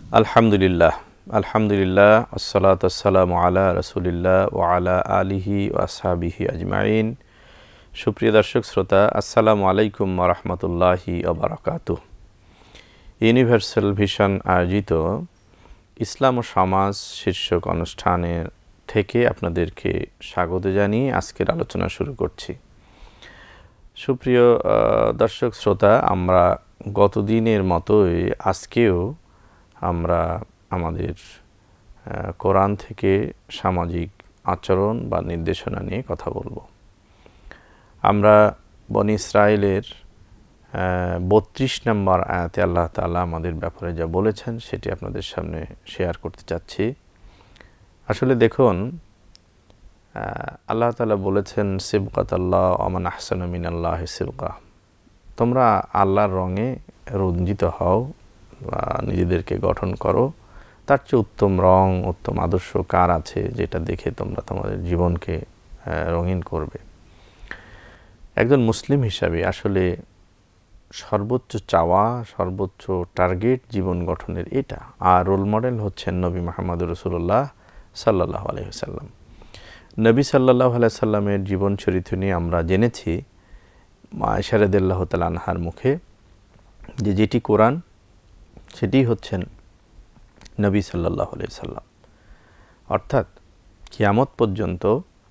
আলহামদুলিল্লাহ আলহামদুলিল্লাহ আসসালাতু আসসালামু আলা রাসূলিল্লাহ ওয়া আলা আলিহি ওয়া আসহাবিহি আজমাইন। সুপ্রিয় দর্শক শ্রোতা, আসসালামু আলাইকুম ওয়া রাহমাতুল্লাহি ওয়া বারাকাতুহু। ইউনিভার্সাল ভিশন আয়োজিত ইসলাম ও সমাজ শীর্ষক অনুষ্ঠানের থেকে আপনাদেরকে স্বাগত জানিয়ে আজকের আলোচনা শুরু করছি। সুপ্রিয় দর্শক শ্রোতা, আমরা গতদিনের মতোই আজকেও আমরা আমাদের কোরআন থেকে সামাজিক আচরণ বা নির্দেশনা নিয়ে কথা বলবো। আমরা বনী ইসরাইলের ৩২ নম্বর আয়াতে আল্লাহ তাআলা আমাদের ব্যাপারে যা বলেছেন সেটি আপনাদের সামনে শেয়ার করতে চাচ্ছি। আসলে দেখুন, আল্লাহ তাআলা বলেছেন, সিবকাতাল্লাহ ওয়া মান আহসানু মিনাল্লাহি সিবকা। তোমরা আল্লাহর রঙে রঞ্জিত হও বা নিজেদেরকে গঠন করো, তার চেয়ে উত্তম রং, উত্তম আদর্শ কার আছে যেটা দেখে তোমরা তোমাদের জীবনকে রঙিন করবে। একজন মুসলিম হিসাবে আসলে সর্বোচ্চ চাওয়া, সর্বোচ্চ টার্গেট জীবন গঠনের এটা। আর রোল মডেল হচ্ছেন নবী মুহাম্মদুর রাসূলুল্লাহ সাল্লাল্লাহু আলাইহি ওয়াসাল্লাম। নবী সাল্লাল্লাহু আলাইহি ওয়াসাল্লামের জীবন চরিত্র নিয়ে আমরা জেনেছি আয়েশা রাদিয়াল্লাহু তাআলা আনহার মুখে যে যেটি কোরআন সেটি হচ্ছেন নবী সাল্লাল্লাহু আলাইহি ওয়াসাল্লাম। অর্থাৎ কিয়ামত পর্যন্ত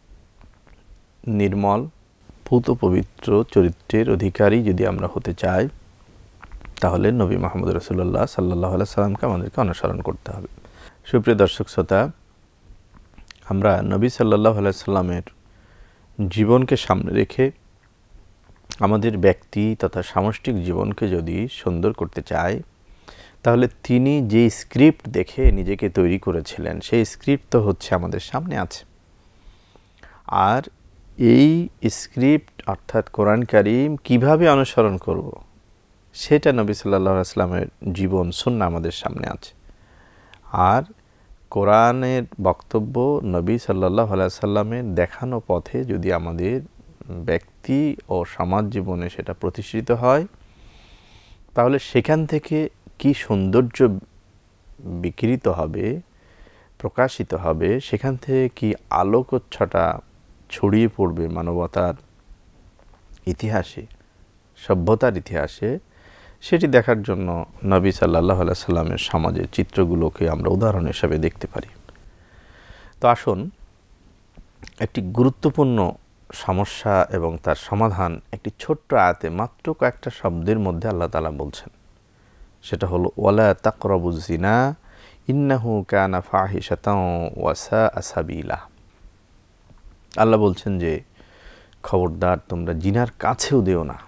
নির্মল পূত পবিত্র চরিত্রের অধিকারী যদি আমরা হতে চাই, তাহলে নবী মুহাম্মদ রাসূলুল্লাহ সাল্লাল্লাহু আলাইহি ওয়াসাল্লামকে আমাদেরকে অনুসরণ করতে হবে। সুপ্রিয় দর্শক শ্রোতা, আমরা নবী সাল্লাল্লাহু আলাইহি ওয়াসাল্লামের জীবনকে সামনে রেখে আমাদের ব্যক্তি তথা সামষ্টিক জীবনকে যদি সুন্দর করতে চাই, তাহলে তিনি যে স্ক্রিপ্ট দেখে নিজেকে তৈরি করেছিলেন সেই স্ক্রিপ্ট তো হচ্ছে আমাদের সামনে আছে। আর এই স্ক্রিপ্ট অর্থাৎ কোরআন কারীম কিভাবে অনুসরণ করব, সেটা নবী সাল্লাল্লাহু আলাইহি ওয়াসাল্লামের জীবন সুন্নাহ আমাদের সামনে আছে। আর কোরআনের বক্তব্য নবী সাল্লাল্লাহু আলাইহি ওয়াসাল্লামের দেখানো পথে যদি আমাদের ব্যক্তি ও সমাজ জীবনে সেটা প্রতিষ্ঠিত হয়, তাহলে সেখান থেকে কি সৌন্দর্য বিকৃত হবে, প্রকাশিত হবে, সেখান থেকে কি আলোকচ্ছটা ছড়িয়ে পড়বে মানবতার ইতিহাসে, সভ্যতার ইতিহাসে, সেটি দেখার জন্য নবী সাল্লাল্লাহু আলাইহি ওয়াসাল্লামের সমাজের চিত্রগুলোকে আমরা উদাহরণ হিসেবে দেখতে পারি। তো আসুন, একটি গুরুত্বপূর্ণ সমস্যা এবং তার সমাধান একটি ছোট্ট আয়াতে মাত্র কয়েকটা শব্দের মধ্যে আল্লাহ তাআলা বলছেন। সেটা হলো ওয়ালা তাকরাবুজ জিনা ইন্নাহু কানা ফাহিশাতাও ওয়া সাআ সাবিলা। আল্লাহ বলছেন যে খবরদার তোমরা জিনার কাছেও যেও না,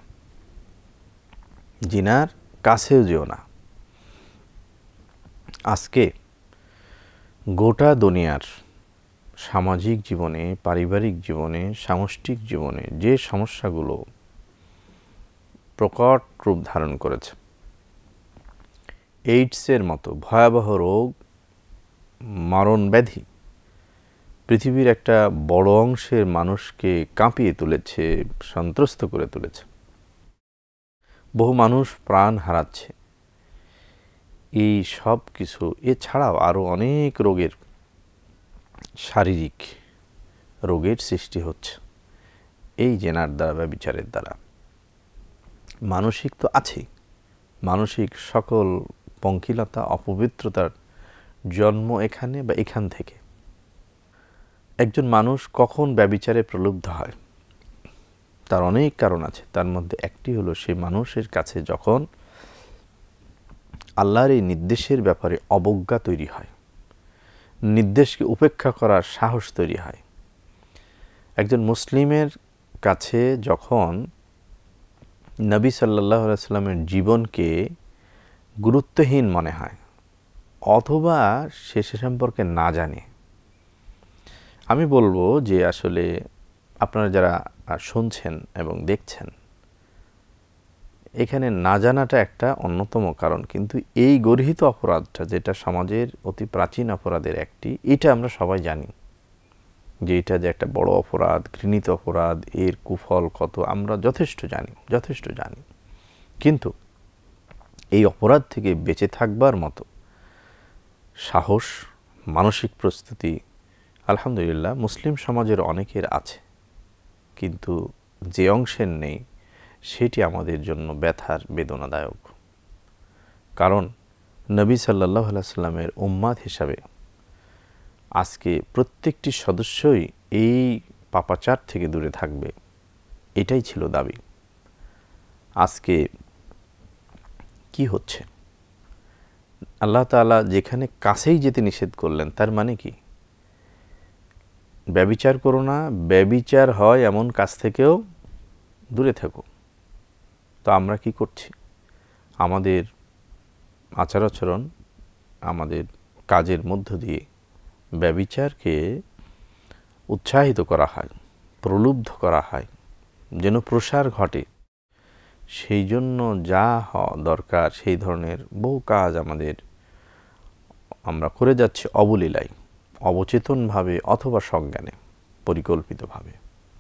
জিনার কাছেও যেও না। আজকে গোটা দুনিয়ার সামাজিক জীবনে, পারিবারিক জীবনে, সামষ্টিক জীবনে যে সমস্যাগুলো প্রকট রূপ ধারণ করেছে, এইডসের মতো ভয়াবহ রোগ, মরণ ব্যাধি পৃথিবীর একটা বড় অংশের মানুষকে কাঁপিয়ে তুলেছে, সন্ত্রস্ত করে তুলেছে। বহু মানুষ প্রাণ হারাচ্ছে। এই সব কিছু এছাড়াও আরও অনেক রোগের, শারীরিক রোগের সৃষ্টি হচ্ছে এই জেনার দ্বারা বা বিচারের দ্বারা। মানসিক তো আছেই, মানসিক সকল পঙ্কিলতা, অপবিত্রতার জন্ম এখানে বা এখান থেকে। একজন মানুষ কখন ব্যভিচারে প্রলুব্ধ হয় তার অনেক কারণ আছে। তার মধ্যে একটি হলো সেই মানুষের কাছে যখন আল্লাহর এই নির্দেশের ব্যাপারে অবজ্ঞা তৈরি হয়, নির্দেশকে উপেক্ষা করার সাহস তৈরি হয়। একজন মুসলিমের কাছে যখন নবী সাল্লাল্লাহু আলাইহি ওয়াসাল্লামের জীবনকে গুরুত্বহীন মনে হয় অথবা সে সম্পর্কে না জানে, আমি বলবো যে আসলে আপনারা যারা শুনছেন এবং দেখছেন, এখানে না জানাটা একটা অন্যতম কারণ। কিন্তু এই গর্হিত অপরাধটা, যেটা সমাজের অতি প্রাচীন অপরাধের একটি, এটা আমরা সবাই জানি যে এটা যে একটা বড় অপরাধ, ঘৃণিত অপরাধ, এর কুফল কত আমরা যথেষ্ট জানি। কিন্তু এই অপরাধ থেকে বেঁচে থাকবার মতো সাহস, মানসিক প্রস্তুতি আলহামদুলিল্লাহ মুসলিম সমাজের অনেকের আছে, কিন্তু যে অংশের নেই সেটি আমাদের জন্য ব্যথার, বেদনাদায়ক। কারণ নবী সাল্লাল্লাহু আলাইহি সাল্লামের উম্মাত হিসাবে আজকে প্রত্যেকটি সদস্যই এই পাপাচার থেকে দূরে থাকবে, এটাই ছিল দাবি। আজকে কি হচ্ছে? আল্লাহ তাআলা যেখানে কাছেই যেতে নিষেধ করলেন, তার মানে কি? ব্যভিচার করো না, ব্যভিচার হয় এমন কাজ থেকেও দূরে থেকো। তো আমরা কি করছি? আমাদের আচার আচরণ, আমাদের কাজের মধ্য দিয়ে ব্যভিচারকে উৎসাহিত করা হয়, প্রলুব্ধ করা হয়, যেন প্রসার ঘটে। সেই জন্য যা দরকার সেই ধরনের বহু কাজ আমরা করে যাচ্ছি অবলীলায়, অবচেতনভাবে অথবা সজ্ঞানে, পরিকল্পিতভাবে।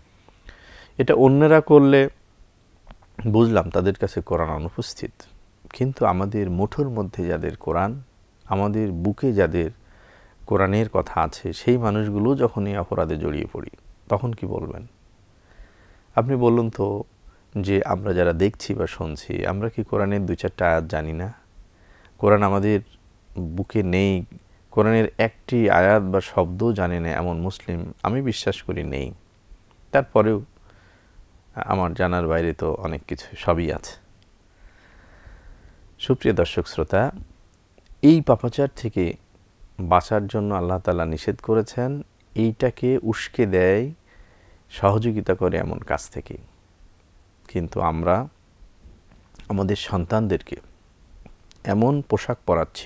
এটা অন্যরা করলে বুঝলাম তাদের কাছে কোরআন অনুপস্থিত, কিন্তু আমাদের মুঠোর মধ্যে যাদের কোরআন, আমাদের বুকে যাদের কোরআনের কথা আছে, সেই মানুষগুলো যখন এই অপরাধে জড়িয়ে পড়ি, তখন কি বলবেন? আপনি বলুন তো, যে আমরা যারা দেখছি বা শুনছি, আমরা কি কোরআনের 2-4টা আয়াত জানি না? কোরআন আমাদের বুকে নেই, কোরআনের একটি আয়াত বা শব্দও জানে না এমন মুসলিম আমি বিশ্বাস করি নেই। তারপরেও আমার জানার বাইরে তো অনেক কিছু, সবই আছে। সুপ্রিয় দর্শক শ্রোতা, এই পাপাচার থেকে বাঁচার জন্য আল্লাহ তাআলা নিষেধ করেছেন, এইটাকে উস্কে দেয়, সহযোগিতা করে এমন কাজ থেকে। কিন্তু আমরা আমাদের সন্তানদেরকে এমন পোশাক পরাচ্ছি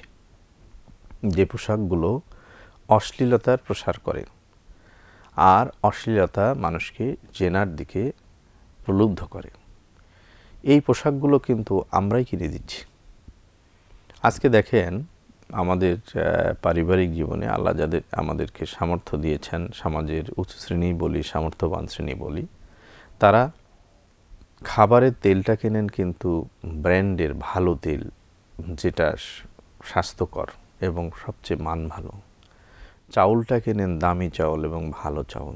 যে পোশাকগুলো অশ্লীলতার প্রসার করে, আর অশ্লীলতা মানুষকে জেনার দিকে প্রলুব্ধ করে। এই পোশাকগুলো কিন্তু আমরাই কিনে দিচ্ছি। আজকে দেখেন, আমাদের পারিবারিক জীবনে আল্লাহ যাদের আমাদেরকে সামর্থ্য দিয়েছেন, সমাজের উঁচু শ্রেণী বলি, সামর্থ্যবান শ্রেণী বলি, তারা খাবারের তেলটা কেনেন কিন্তু ব্র্যান্ডের ভালো তেল, যেটা স্বাস্থ্যকর এবং সবচেয়ে মান ভালো। চাউলটা কেনেন দামি চাউল এবং ভালো চাউল।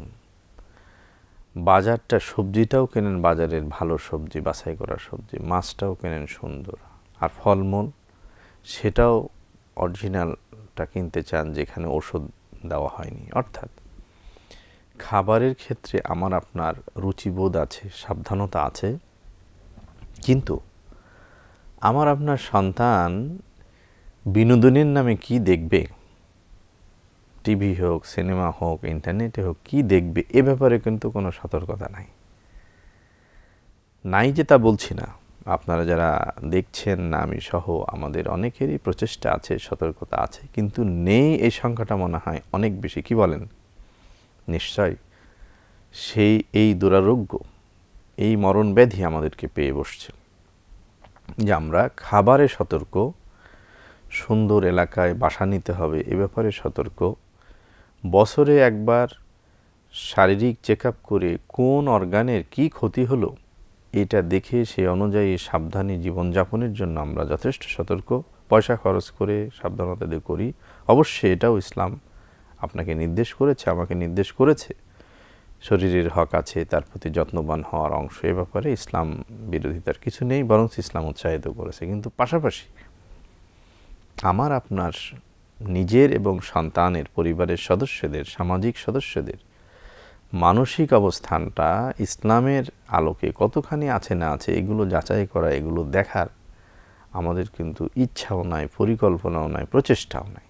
বাজারটা, সবজিটাও কেনেন বাজারের ভালো সবজি, বাছাই করা সবজি। মাছটাও কেনেন সুন্দর। আর ফলমূল, সেটাও অরিজিনালটা কিনতে চান, যেখানে ওষুধ দেওয়া হয়নি। অর্থাৎ খাবারের ক্ষেত্রে আমার আপনার রুচিবোধ আছে, সাবধানতা আছে, কিন্তু আমার আপনার সন্তান বিনোদনের নামে কি দেখবে, টিভি হোক, সিনেমা হোক, ইন্টারনেটে হোক, কি দেখবে, এ ব্যাপারে কিন্তু কোনো সতর্কতা নাই যে তা বলছি না। আপনারা যারা দেখছেন না, আমি সহ আমাদের অনেকেরই প্রচেষ্টা আছে, সতর্কতা আছে, কিন্তু নেই এই সংখ্যাটা মনে হয় অনেক বেশি। কি বলেন? নিশ্চয় এই দুরারোগ্য, এই মরণ ব্যাধি আমাদেরকে পেয়ে বসছে, যে আমরা খাবারে সতর্ক, সুন্দর এলাকায় বাসা নিতে হবে এ ব্যাপারে সতর্ক, বছরে একবার শারীরিক চেক আপ করে কোন অর্গানের কি ক্ষতি হলো এটা দেখে সে অনুযায়ী সাবধানী জীবনযাপনের জন্য আমরা যথেষ্ট সতর্ক, পয়সা খরচ করে সাবধানতা দিয়ে করি। অবশ্যই এটাও ইসলাম আপনাকে নির্দেশ করেছে, আমাকে নির্দেশ করেছে। শরীরের হক আছে, তার প্রতি যত্নবান হওয়ার অংশ, এ ব্যাপারে ইসলাম বিরোধিতার কিছু নেই, বরং ইসলাম উৎসাহিত করেছে। কিন্তু পাশাপাশি আমার আপনার নিজের এবং সন্তানের, পরিবারের সদস্যদের, সামাজিক সদস্যদের মানসিক অবস্থানটা ইসলামের আলোকে কতখানি আছে না আছে, এগুলো যাচাই করা, এগুলো দেখার আমাদের কিন্তু ইচ্ছাও নাই, পরিকল্পনাও নাই, প্রচেষ্টাও নাই।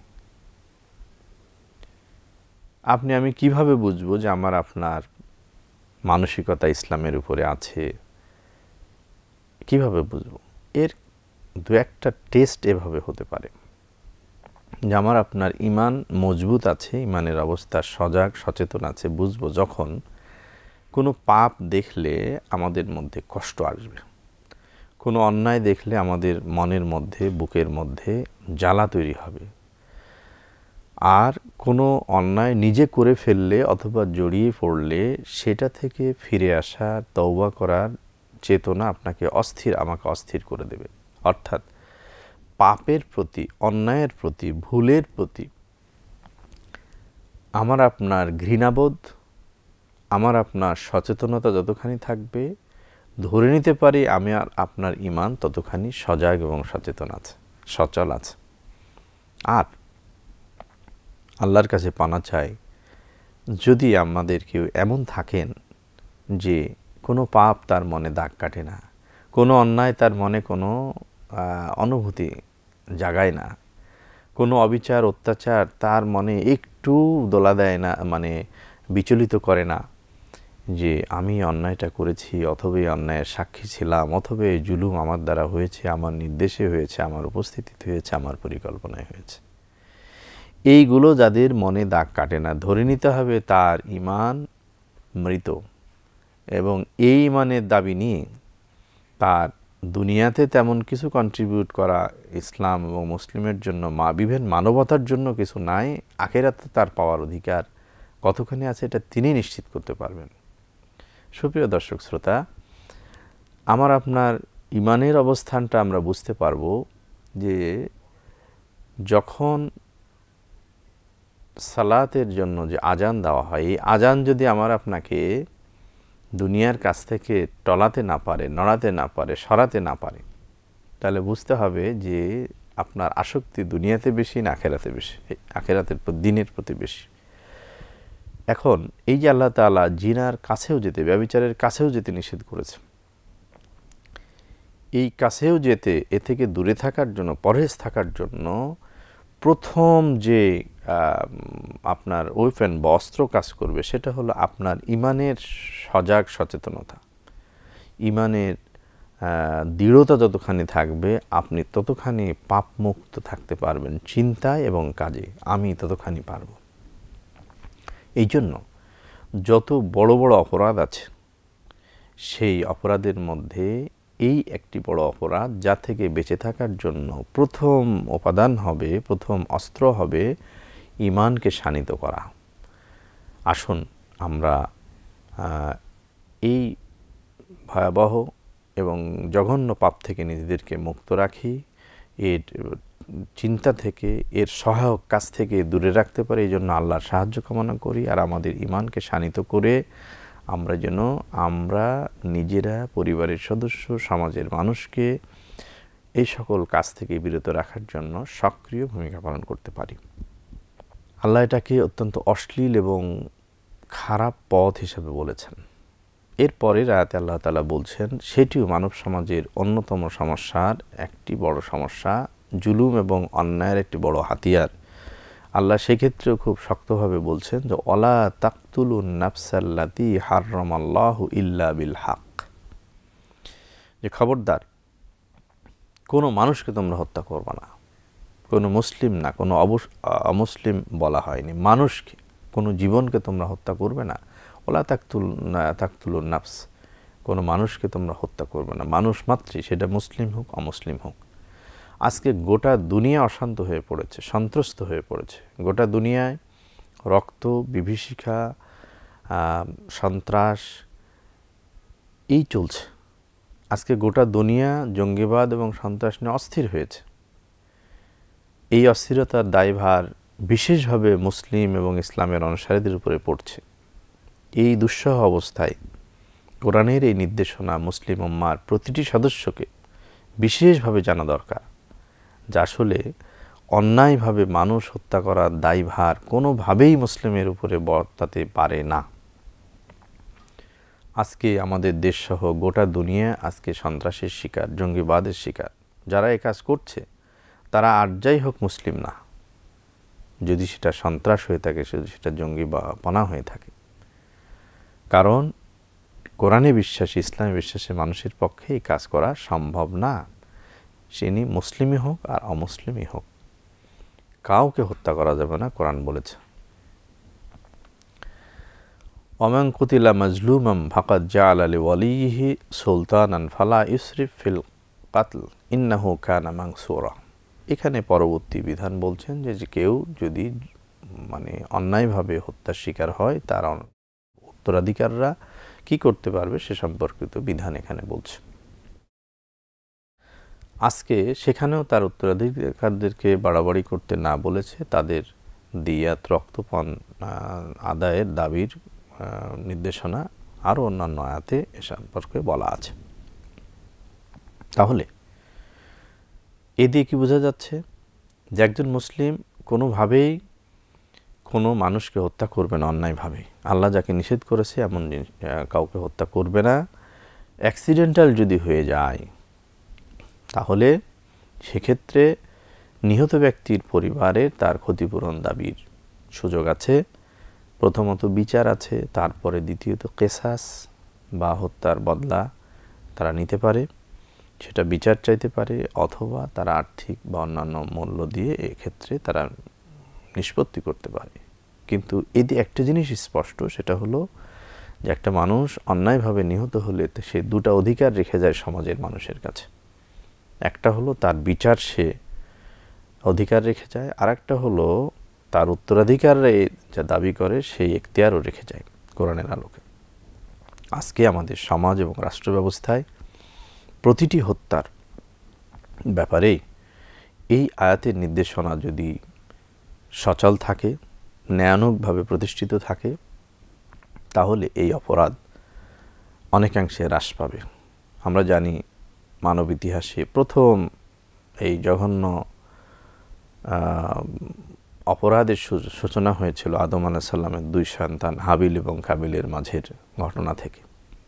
আপনি আমি কিভাবে বুঝবো যে আমার আপনার মানসিকতা ইসলামের উপরে আছে? কিভাবে বুঝবো? এর দু একটা টেস্ট এভাবে হতে পারে যে আমার আপনার ঈমান মজবুত আছে, ঈমানের অবস্থা সজাগ সচেতন আছে। বুঝবো যখন কোনো পাপ দেখলে আমাদের মধ্যে কষ্ট আসবে, কোনো অন্যায় দেখলে আমাদের মনের মধ্যে, বুকের মধ্যে জ্বালা তৈরি হবে, আর কোনো অন্যায় নিজে করে ফেললে অথবা জড়িয়ে পড়লে সেটা থেকে ফিরে আসা, তওবা করার চেতনা আপনাকে অস্থির, আমাকে অস্থির করে দেবে। অর্থাৎ পাপের প্রতি, অন্যায়ের প্রতি, ভুলের প্রতি আমার আপনার ঘৃণাবোধ, আমার আপনার সচেতনতা যতখানি থাকবে, ধরে নিতে পারি আমি আর আপনার ঈমান ততখানি সজাগ এবং সচেতন আছে, সচল আছে। আর আল্লাহর কাছে পানা চাই, যদি আমাদের কেউ এমন থাকেন যে কোনো পাপ তার মনে দাগ কাটে না, কোনো অন্যায় তার মনে কোনো অনুভূতি জাগায় না, কোনো অবিচার অত্যাচার তার মনে একটু দোলা দেয় না, মানে বিচলিত করে না, যে আমি অন্যায়টা করেছি, অথবা এই অন্যায়ের সাক্ষী ছিলাম, অথবা এই জুলুম আমার দ্বারা হয়েছে, আমার নির্দেশে হয়েছে, আমার উপস্থিতিতে হয়েছে, আমার পরিকল্পনায় হয়েছে। এইগুলো যাদের মনে দাগ কাটে না, ধরে নিতে হবে তার ঈমান মৃত, এবং এই ঈমানের দাবি নিয়ে তার দুনিয়াতে তেমন কিছু কন্ট্রিবিউট করা ইসলাম এবং মুসলিমের জন্য, মানবতার জন্য কিছু নাই, আখিরাতে তার পাওয়ার অধিকার কতখানি আছে এটা তিনি নিশ্চিত করতে পারবেন। সুপ্রিয় দর্শক শ্রোতা, আমার আপনার ঈমানের অবস্থানটা আমরা বুঝতে পারব যে যখন সালাতের জন্য যে আজান দেওয়া হয়, এই আজান যদি আমার আপনাকে দুনিয়ার কাছ থেকে টলাতে না পারে, নড়াতে না পারে, সরাতে না পারে, তাহলে বুঝতে হবে যে আপনার আসক্তি দুনিয়াতে বেশি না আখিরাতে বেশি, আখিরাতের দিনের প্রতি বেশি। এখন এই যে আল্লাহ তাআলা জিনার কাছেও যেতে, ব্যভিচারের কাছেও যেতে নিষেধ করেছে, এই কাছেও যেতে, এ থেকে দূরে থাকার জন্য, পরহেজ থাকার জন্য প্রথম যে আপনার ওয়েপেন বা অস্ত্র কাজ করবে সেটা হলো আপনার ঈমানের সজাগ সচেতনতা। ঈমানের দৃঢ়তা যতখানি থাকবে আপনি ততখানি পাপমুক্ত থাকতে পারবেন চিন্তায় এবং কাজে, আমি ততখানি পারব। এই জন্য যত বড় বড় অপরাধ আছে সেই অপরাধের মধ্যে এই একটি বড় অপরাধ, যা থেকে বেঁচে থাকার জন্য প্রথম উপাদান হবে, প্রথম অস্ত্র হবে ঈমানকে শানিত করা। আসুন আমরা এই ভয়াবহ এবং জঘন্য পাপ থেকে নিজেদেরকে মুক্ত রাখি, এর চিন্তা থেকে, এর সহায়ক কাজ থেকে দূরে রাখতে পারি। এই জন্য আল্লাহর সাহায্য কামনা করি, আর আমাদের ঈমানকে শানিত করে আমরা নিজেরা, পরিবারের সদস্য, সমাজের মানুষকে এই সকল কাজ থেকে বিরত রাখার জন্য সক্রিয় ভূমিকা পালন করতে পারি। আল্লাহ এটাকে অত্যন্ত অশ্লীল এবং খারাপ পথ হিসেবে বলেছেন। এরপরের আয়াতে আল্লাহ তাআলা বলছেন সেটিও মানব সমাজের অন্যতম সমস্যার একটি বড় সমস্যা, জুলুম এবং অন্যায়ের একটি বড় হাতিয়ার। আল্লাহ সেক্ষেত্রেও খুব শক্তভাবে বলছেন যে ওয়ালা তাকতুলুন নাফসাল্লাতী হাররামাল্লাহু ইল্লা বিল হক, যে খবরদার কোনো মানুষকে তোমরা হত্যা করবে না। কোনো মুসলিম না, কোনো অমুসলিম বলা হয়নি, মানুষকে, কোনো জীবনকে তোমরা হত্যা করবে না। ওলা তাকতুলুন নাফস, কোনো মানুষকে তোমরা হত্যা করবে না, মানুষ মাত্রই, সেটা মুসলিম হোক অমুসলিম হোক। আজকে গোটা দুনিয়া অশান্ত হয়ে পড়েছে, সন্ত্রস্ত হয়ে পড়েছে। গোটা দুনিয়ায় রক্ত, বিভীষিকা, সন্ত্রাস এই চলছে। আজকে গোটা দুনিয়া জঙ্গিবাদ এবং সন্ত্রাস নিয়ে অস্থির হয়েছে। এই অস্থিরতার দায়ভার বিশেষভাবে মুসলিম এবং ইসলামের অনুসারীদের উপরে পড়ছে। এই দুঃসহ অবস্থায় কোরআনের এই নির্দেশনা মুসলিম উম্মার প্রতিটি সদস্যকে বিশেষভাবে জানা দরকার, যা আসলে অন্যায়ভাবে মানুষ হত্যা করার দায়ভার কোনোভাবেই মুসলিমের উপরে বর্তাতে পারে না। আজকে আমাদের দেশসহ গোটা দুনিয়া আজকে সন্ত্রাসের শিকার, জঙ্গিবাদের শিকার। যারা এই কাজ করছে তারা আর যাই হোক মুসলিম না, যদি সেটা সন্ত্রাস হয়ে থাকে, যদি সেটা জঙ্গিপনা হয়ে থাকে। কারণ কোরআনে বিশ্বাসী, ইসলামে বিশ্বাসী মানুষের পক্ষে এই কাজ করা সম্ভব না। তিনি মুসলিমই হোক আর অমুসলিমই হোক, কাউকে হত্যা করা যাবে না, কোরআন বলেছে। ওমান কুতিলা মাজলুমান ফাকাদ জাআলা লিওয়ালিহি সুলতানান ফালা ইউসরিফ ফিল কাতল ইন্নাহু কানা মানসুরা। এখানে পরবর্তী বিধান বলছেন যে কেউ যদি অন্যায়ভাবে হত্যার শিকার হয়, তার উত্তরাধিকাররা কি করতে পারবে সে সম্পর্কিত বিধান এখানে বলছে। আজকে সেখানেও তার উত্তরাধিকারদেরকে বাড়াবাড়ি করতে না বলেছে, তাদের দিয়াত রক্তপান আদায়ের দাবির নির্দেশনা আরও অন্যান্য আয়াতে এ সম্পর্কে বলা আছে। তাহলে এ দিয়ে কি বোঝা যাচ্ছে যে একজন মুসলিম কোনোভাবেই কোনো মানুষকে হত্যা করবে না অন্যায়ভাবে। আল্লাহ যাকে নিষেধ করেছে এমন কাউকে হত্যা করবে না। অ্যাক্সিডেন্টাল যদি হয়ে যায় তাহলে সেক্ষেত্রে নিহত ব্যক্তির পরিবারের তার ক্ষতিপূরণ দাবির সুযোগ আছে। প্রথমত বিচার আছে, তারপরে দ্বিতীয়ত কেসাস বা হত্যার বদলা তারা নিতে পারে, সেটা বিচার চাইতে পারে, অথবা তারা আর্থিক বা অন্যান্য মূল্য দিয়ে এক্ষেত্রে তারা নিষ্পত্তি করতে পারে। কিন্তু এতে একটা জিনিস স্পষ্ট, সেটা হলো যে একটা মানুষ অন্যায়ভাবে নিহত হলে সে দুটা অধিকার রেখে যায় সমাজের মানুষের কাছে। একটা হলো তার বিচার সে অধিকার রেখে যায়, আর একটা হলো তার উত্তরাধিকারে যা দাবি করে সেই এখতিয়ারও রেখে যায় কোরআনের আলোকে। আজকে আমাদের সমাজ এবং রাষ্ট্র ব্যবস্থায় প্রতিটি হত্যার ব্যাপারেই এই আয়াতের নির্দেশনা যদি সচল থাকে, ন্যায়ানুগভাবে প্রতিষ্ঠিত থাকে, তাহলে এই অপরাধ অনেকাংশে হ্রাস পাবে। আমরা জানি মানব ইতিহাসে প্রথম এই জঘন্য অপরাধের সূচনা হয়েছিল আদম আলাইহিস সালামের দুই সন্তান হাবিল এবং কাবিলের মাঝের ঘটনা থেকে।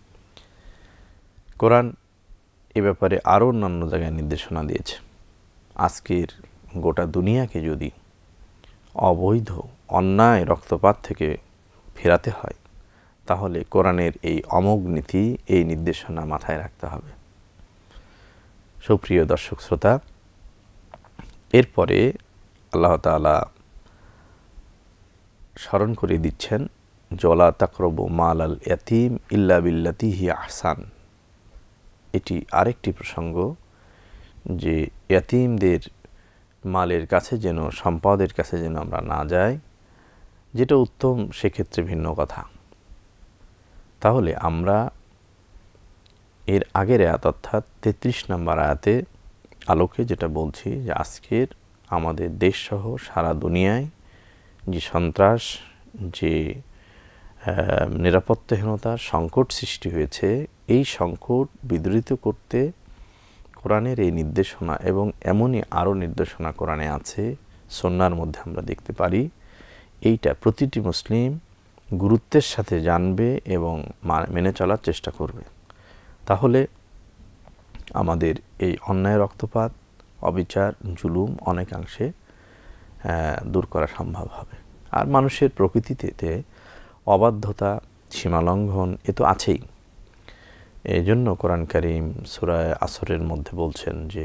কোরআন এ ব্যাপারে আরও অন্যান্য জায়গায় নির্দেশনা দিয়েছে। আজকের গোটা দুনিয়াকে যদি অবৈধ অন্যায় রক্তপাত থেকে ফেরাতে হয় তাহলে কোরআনের এই অমোঘ নীতি, এই নির্দেশনা মাথায় রাখতে হবে। সুপ্রিয় দর্শক শ্রোতা, এরপরে আল্লাহ তাআলা স্মরণ করে দিচ্ছেন ওয়ালা তাকরাবু মালাল ইয়াতীম ইল্লা বিল্লাতী হিয়া আহসান। এটি আরেকটি প্রসঙ্গ যে ইয়াতীমদের মালের কাছে যেন, সম্পদের কাছে যেন আমরা না যাই, যেটা উত্তম সেক্ষেত্রে ভিন্ন কথা। তাহলে আমরা এর আগের আয়াত অর্থাৎ 33 নম্বর আয়াতে আলোকে যেটা বলছি যে আজকের আমাদের দেশসহ সারা দুনিয়ায় যে সন্ত্রাস, যে নিরাপত্তাহীনতার সংকট সৃষ্টি হয়েছে, এই সংকট বিদূরিত করতে কোরআনের এই নির্দেশনা এবং এমনই আরও নির্দেশনা কোরআনে আছে, সুন্নাহর মধ্যে আমরা দেখতে পারি। এইটা প্রতিটি মুসলিম গুরুত্বের সাথে জানবে এবং মেনে চলার চেষ্টা করবে। তাহলে আমাদের এই অন্যায় রক্তপাত, অবিচার, জুলুম অনেকাংশে দূর করা সম্ভব হবে। আর মানুষের প্রকৃতিতে অবাধ্যতা, সীমালঙ্ঘন এ তো আছেই। এই জন্য কোরআন কারীম সূরা আসরের মধ্যে বলছেন যে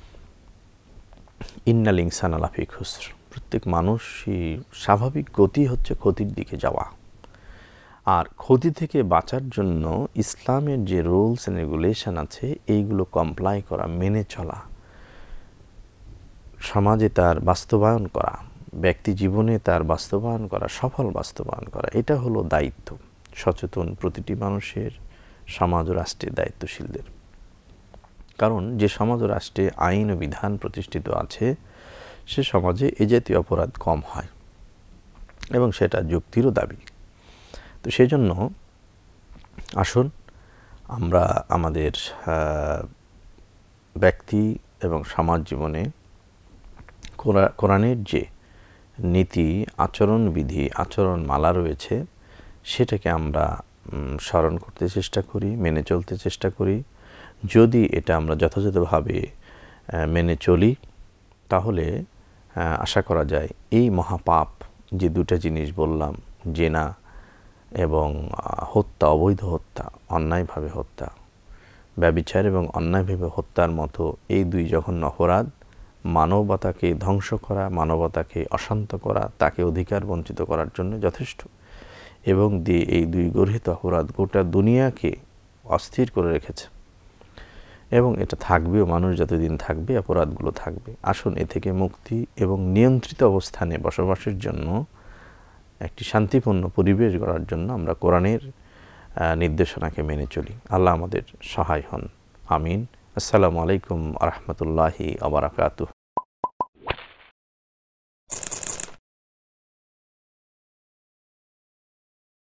ইন্নাল ইনসানা লাফি খুসর, প্রত্যেক মানুষই স্বাভাবিক গতি হচ্ছে ক্ষতির দিকে যাওয়া। আর ক্ষতি থেকে বাঁচার জন্য ইসলামের যে রুলস এন্ড রেগুলেশন আছে এইগুলো কমপ্লাই করা, মেনে চলা, সমাজে তার বাস্তবায়ন করা, ব্যক্তি জীবনে তার বাস্তবায়ন করা, সফল বাস্তবায়ন করা, এটা হলো দায়িত্ব সচেতন প্রতিটি মানুষের, সমাজ ও রাষ্ট্রের দায়িত্বশীলদের। কারণ যে সমাজ ও রাষ্ট্রে আইন ও বিধান প্রতিষ্ঠিত আছে সে সমাজে এ জাতীয় অপরাধ কম হয় এবং সেটা যুক্তিরও দাবি। তো সেই জন্য আসুন আমরা আমাদের ব্যক্তি এবং সমাজ জীবনে কোরআনের যে নীতি, আচরণবিধি, আচরণমালা রয়েছে সেটাকে আমরা স্মরণ করতে চেষ্টা করি, মেনে চলতে চেষ্টা করি। যদি এটা আমরা যথাযথভাবে মেনে চলি তাহলে আশা করা যায় এই মহাপাপ যে দুটা জিনিস বললাম, জেনা এবং হত্যা, অবৈধ হত্যা, অন্যায়ভাবে হত্যা, ব্যভিচার এবং অন্যায়ভাবে হত্যার মতো এই দুই জঘন্য অপরাধ মানবতাকে ধ্বংস করা, মানবতাকে অশান্ত করা, তাকে অধিকার বঞ্চিত করার জন্য যথেষ্ট। এবং এই দুই গর্হিত অপরাধ গোটা দুনিয়াকে অস্থির করে রেখেছে এবং এটা থাকবেও, মানুষ যতদিন থাকবে অপরাধগুলো থাকবে। আসুন এ থেকে মুক্তি এবং নিয়ন্ত্রিত অবস্থানে বসবাসের জন্য, একটি শান্তিপূর্ণ পরিবেশ গড়ার জন্য আমরা কোরআনের নির্দেশনাকে মেনে চলি। আল্লাহ আমাদের সহায় হন। আমিন। আসসালামু আলাইকুম আ রহমতুল্লাহি আ বারাকাতুহু।